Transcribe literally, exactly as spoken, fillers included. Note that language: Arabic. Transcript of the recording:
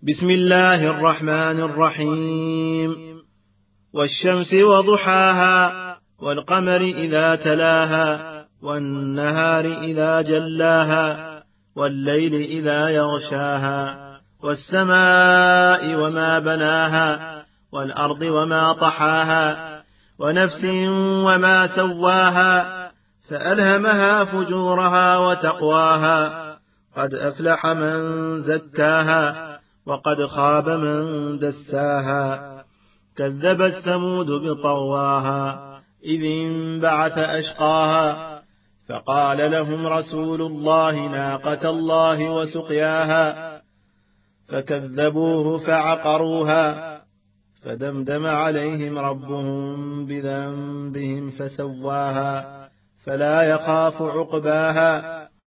بسم الله الرحمن الرحيم. والشمس وضحاها والقمر إذا تلاها والنهار إذا جلاها والليل إذا يغشاها والسماء وما بناها والأرض وما طحاها ونفس وما سواها فألهمها فجورها وتقواها قد أفلح من زكاها وقد خاب من دساها كذبت ثمود بطغواها إذ انبعث أشقاها فقال لهم رسول الله ناقة الله وسقياها فكذبوه فعقروها فدمدم عليهم ربهم بذنبهم فسواها فلا يخاف عقباها